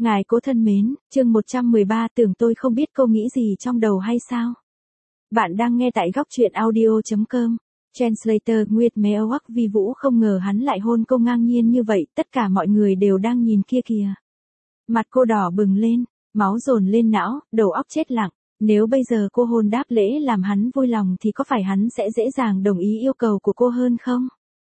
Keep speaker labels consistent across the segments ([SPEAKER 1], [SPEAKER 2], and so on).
[SPEAKER 1] Ngài Cố thân mến, chương 113 tưởng tôi không biết cô nghĩ gì trong đầu hay sao? Bạn đang nghe tại góc truyện audio.com. Translator Nguyệt Mèo Hoắc Vi Vũ không ngờ hắn lại hôn cô ngang nhiên như vậy, tất cả mọi người đều đang nhìn kia kìa. Mặt cô đỏ bừng lên, máu dồn lên não, đầu óc chết lặng. Nếu bây giờ cô hôn đáp lễ làm hắn vui lòng thì có phải hắn sẽ dễ dàng đồng ý yêu cầu của cô hơn không?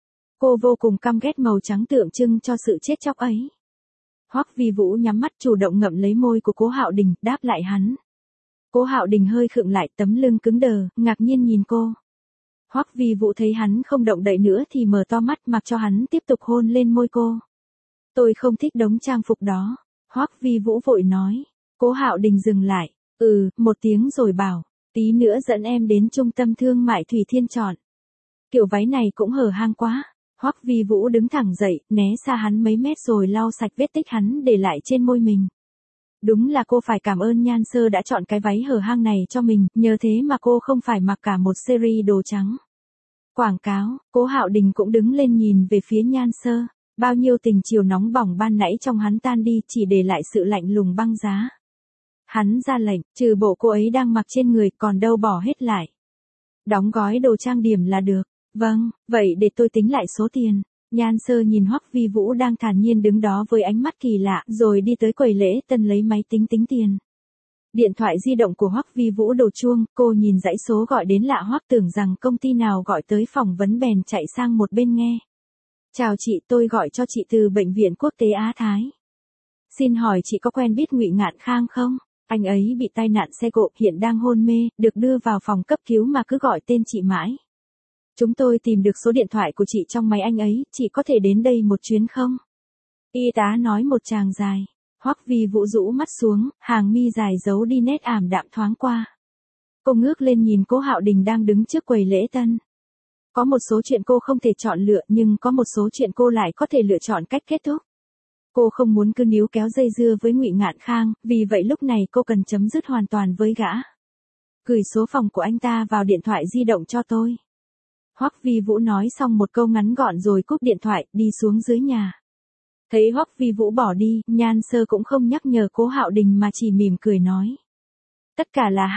[SPEAKER 1] Cô vô cùng căm ghét màu trắng tượng trưng cho sự chết chóc ấy. Hoắc Vi Vũ nhắm mắt chủ động ngậm lấy môi của Cố Hạo Đình, đáp lại hắn. Cố Hạo Đình hơi khựng lại, tấm lưng cứng đờ, ngạc nhiên nhìn cô. Hoắc Vi Vũ thấy hắn không động đậy nữa thì mở to mắt mặc cho hắn tiếp tục hôn lên môi cô. Tôi không thích đống trang phục đó. Hoắc Vi Vũ vội nói. Cố Hạo Đình dừng lại. Một tiếng rồi bảo. Tí nữa dẫn em đến trung tâm thương mại Thủy Thiên chọn. Kiểu váy này cũng hở hang quá. Hoắc Vi Vũ đứng thẳng dậy, né xa hắn mấy mét rồi lau sạch vết tích hắn để lại trên môi mình. Đúng là cô phải cảm ơn Nhan Sơ đã chọn cái váy hở hang này cho mình, nhờ thế mà cô không phải mặc cả một series đồ trắng. Quảng cáo, Cố Hạo Đình cũng đứng lên nhìn về phía Nhan Sơ. Bao nhiêu tình chiều nóng bỏng ban nãy trong hắn tan đi, chỉ để lại sự lạnh lùng băng giá. Hắn ra lệnh, trừ bộ cô ấy đang mặc trên người, còn đâu bỏ hết lại. Đóng gói đồ trang điểm là được. Vâng, vậy để tôi tính lại số tiền. Nhan Sơ nhìn Hoắc Vi Vũ đang thản nhiên đứng đó với ánh mắt kỳ lạ, rồi đi tới quầy lễ tân lấy máy tính tính tiền. Điện thoại di động của Hoắc Vi Vũ đổ chuông, cô nhìn dãy số gọi đến lạ hoắc tưởng rằng công ty nào gọi tới phỏng vấn bèn chạy sang một bên nghe. Chào chị, tôi gọi cho chị từ Bệnh viện Quốc tế Á Thái. Xin hỏi chị có quen biết Ngụy Ngạn Khang không? Anh ấy bị tai nạn xe cộ, hiện đang hôn mê, được đưa vào phòng cấp cứu mà cứ gọi tên chị mãi. Chúng tôi tìm được số điện thoại của chị trong máy anh ấy, chị có thể đến đây một chuyến không? Y tá nói một tràng dài. Hoắc Vi Vũ rũ mắt xuống, hàng mi dài giấu đi nét ảm đạm thoáng qua. Cô ngước lên nhìn Cố Hạo Đình đang đứng trước quầy lễ tân. Có một số chuyện cô không thể chọn lựa, nhưng có một số chuyện cô lại có thể lựa chọn cách kết thúc. Cô không muốn cứ níu kéo dây dưa với Ngụy Ngạn Khang, vì vậy lúc này cô cần chấm dứt hoàn toàn với gã. Gửi số phòng của anh ta vào điện thoại di động cho tôi. Hoắc Vi Vũ nói xong một câu ngắn gọn rồi cúp điện thoại, đi xuống dưới nhà. Thấy Hoắc Vi Vũ bỏ đi, Nhan Sơ cũng không nhắc nhở Cố Hạo Đình mà chỉ mỉm cười nói. Tất cả là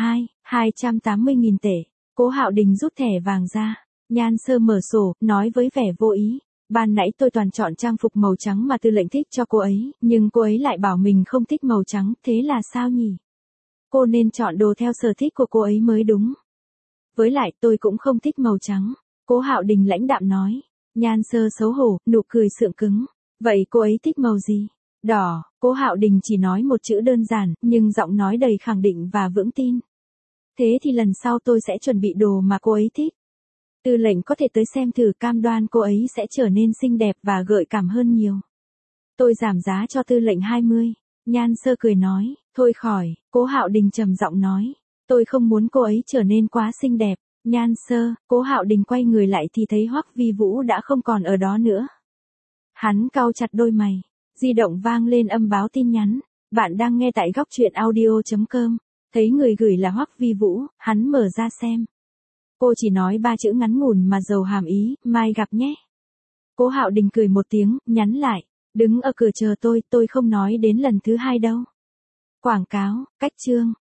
[SPEAKER 1] 280.000 tệ. Cố Hạo Đình rút thẻ vàng ra. Nhan Sơ mở sổ, nói với vẻ vô ý. Ban nãy tôi toàn chọn trang phục màu trắng mà Tư lệnh thích cho cô ấy, nhưng cô ấy lại bảo mình không thích màu trắng, thế là sao nhỉ? Cô nên chọn đồ theo sở thích của cô ấy mới đúng. Với lại tôi cũng không thích màu trắng. Cố Hạo Đình lãnh đạm nói. Nhan Sơ xấu hổ, nụ cười sượng cứng. Vậy cô ấy thích màu gì? Đỏ. Cố Hạo Đình chỉ nói một chữ đơn giản, nhưng giọng nói đầy khẳng định và vững tin. Thế thì lần sau tôi sẽ chuẩn bị đồ mà cô ấy thích. Tư lệnh có thể tới xem thử, cam đoan cô ấy sẽ trở nên xinh đẹp và gợi cảm hơn nhiều. Tôi giảm giá cho tư lệnh 20. Nhan Sơ cười nói. Thôi khỏi. Cố Hạo Đình trầm giọng nói. Tôi không muốn cô ấy trở nên quá xinh đẹp. Nhan Sơ. Cố Hạo Đình quay người lại thì thấy Hoắc Vi Vũ đã không còn ở đó nữa. Hắn cau chặt đôi mày. Di động vang lên âm báo tin nhắn. Bạn đang nghe tại góc truyện audio.com. Thấy người gửi là Hoắc Vi Vũ, hắn mở ra xem. Cô chỉ nói 3 chữ ngắn ngủn mà giàu hàm ý, mai gặp nhé. Cố Hạo Đình cười một tiếng, nhắn lại. Đứng ở cửa chờ tôi không nói đến lần thứ 2 đâu. Quảng cáo, cách chương.